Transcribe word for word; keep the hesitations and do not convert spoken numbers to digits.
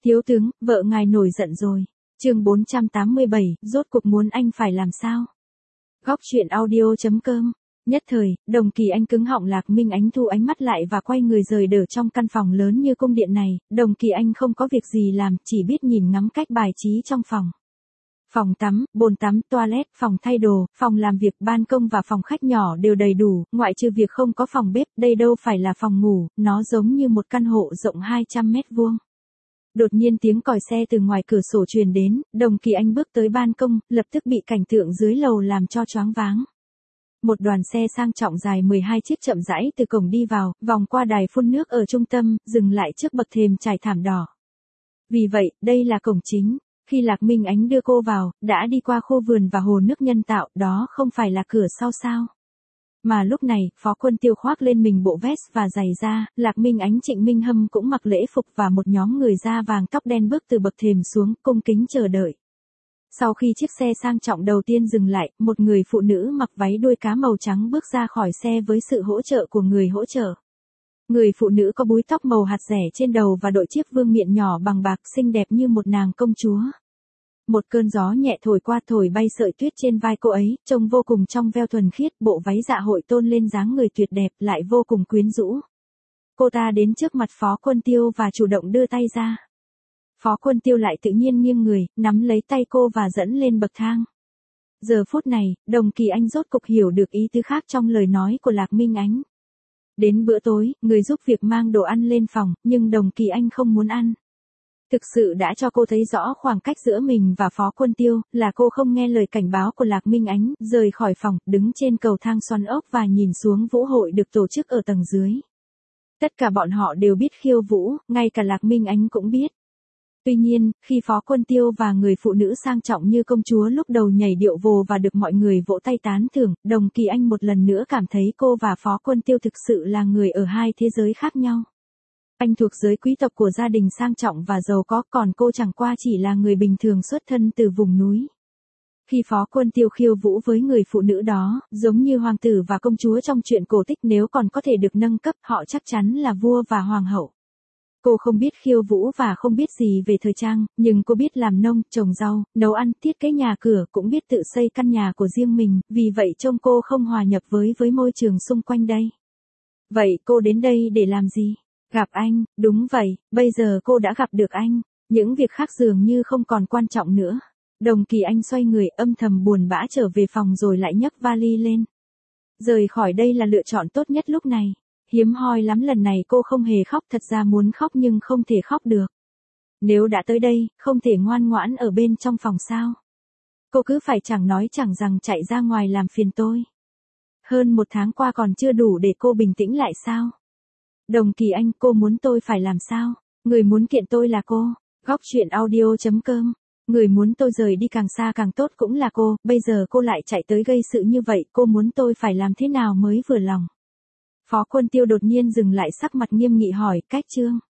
Thiếu tướng, vợ ngài nổi giận rồi. Chương bốn trăm tám mươi bảy, rốt cuộc muốn anh phải làm sao? Góc truyện audio chấm com. Nhất thời, Đồng Kỳ Anh cứng họng. Lạc Minh Ánh thu ánh mắt lại và quay người rời đỡ trong căn phòng lớn như cung điện này. Đồng Kỳ Anh không có việc gì làm, chỉ biết nhìn ngắm cách bài trí trong phòng. Phòng tắm, bồn tắm, toilet, phòng thay đồ, phòng làm việc, ban công và phòng khách nhỏ đều đầy đủ, ngoại trừ việc không có phòng bếp, đây đâu phải là phòng ngủ, nó giống như một căn hộ rộng hai trăm mét vuông. Đột nhiên tiếng còi xe từ ngoài cửa sổ truyền đến, Đồng Kỳ Anh bước tới ban công, lập tức bị cảnh tượng dưới lầu làm cho choáng váng. Một đoàn xe sang trọng dài mười hai chiếc chậm rãi từ cổng đi vào, vòng qua đài phun nước ở trung tâm, dừng lại trước bậc thềm trải thảm đỏ. Vì vậy, đây là cổng chính. Khi Lạc Minh Ánh đưa cô vào, đã đi qua khu vườn và hồ nước nhân tạo, đó không phải là cửa sau sao? Mà lúc này, Phó Quân Tiêu khoác lên mình bộ vest và giày da, Lạc Minh Ánh Trịnh Minh Hâm cũng mặc lễ phục và một nhóm người da vàng tóc đen bước từ bậc thềm xuống, cung kính chờ đợi. Sau khi chiếc xe sang trọng đầu tiên dừng lại, một người phụ nữ mặc váy đuôi cá màu trắng bước ra khỏi xe với sự hỗ trợ của người hỗ trợ. Người phụ nữ có búi tóc màu hạt rẻ trên đầu và đội chiếc vương miện nhỏ bằng bạc, xinh đẹp như một nàng công chúa. Một cơn gió nhẹ thổi qua, thổi bay sợi tuyết trên vai cô ấy, trông vô cùng trong veo thuần khiết, bộ váy dạ hội tôn lên dáng người tuyệt đẹp, lại vô cùng quyến rũ. Cô ta đến trước mặt Phó Quân Tiêu và chủ động đưa tay ra. Phó Quân Tiêu lại tự nhiên nghiêng người, nắm lấy tay cô và dẫn lên bậc thang. Giờ phút này, Đồng Kỳ Anh rốt cục hiểu được ý tứ khác trong lời nói của Lạc Minh Ánh. Đến bữa tối, người giúp việc mang đồ ăn lên phòng, nhưng Đồng Kỳ Anh không muốn ăn. Thực sự đã cho cô thấy rõ khoảng cách giữa mình và Phó Quân Tiêu, là cô không nghe lời cảnh báo của Lạc Minh Ánh, rời khỏi phòng, đứng trên cầu thang xoắn ốc và nhìn xuống vũ hội được tổ chức ở tầng dưới. Tất cả bọn họ đều biết khiêu vũ, ngay cả Lạc Minh Ánh cũng biết. Tuy nhiên, khi Phó Quân Tiêu và người phụ nữ sang trọng như công chúa lúc đầu nhảy điệu vồ và được mọi người vỗ tay tán thưởng, Đồng Kỳ Anh một lần nữa cảm thấy cô và Phó Quân Tiêu thực sự là người ở hai thế giới khác nhau. Anh thuộc giới quý tộc của gia đình sang trọng và giàu có, còn cô chẳng qua chỉ là người bình thường xuất thân từ vùng núi. Khi Phó Quân Tiêu khiêu vũ với người phụ nữ đó, giống như hoàng tử và công chúa trong truyện cổ tích, nếu còn có thể được nâng cấp, họ chắc chắn là vua và hoàng hậu. Cô không biết khiêu vũ và không biết gì về thời trang, nhưng cô biết làm nông, trồng rau, nấu ăn, thiết kế nhà cửa, cũng biết tự xây căn nhà của riêng mình, vì vậy trông cô không hòa nhập với với môi trường xung quanh đây. Vậy cô đến đây để làm gì? Gặp anh, đúng vậy, bây giờ cô đã gặp được anh, những việc khác dường như không còn quan trọng nữa. Đồng Kỳ Anh xoay người, âm thầm buồn bã trở về phòng rồi lại nhấc vali lên. Rời khỏi đây là lựa chọn tốt nhất lúc này. Hiếm hoi lắm lần này cô không hề khóc, thật ra muốn khóc nhưng không thể khóc được. Nếu đã tới đây, không thể ngoan ngoãn ở bên trong phòng sao? Cô cứ phải chẳng nói chẳng rằng chạy ra ngoài làm phiền tôi. Hơn một tháng qua còn chưa đủ để cô bình tĩnh lại sao? Đồng Kỳ Anh, cô muốn tôi phải làm sao? Người muốn kiện tôi là cô. Góc truyện audio chấm com. Người muốn tôi rời đi càng xa càng tốt cũng là cô, bây giờ cô lại chạy tới gây sự như vậy, cô muốn tôi phải làm thế nào mới vừa lòng? Phó Quân Tiêu đột nhiên dừng lại, sắc mặt nghiêm nghị hỏi, cách chương.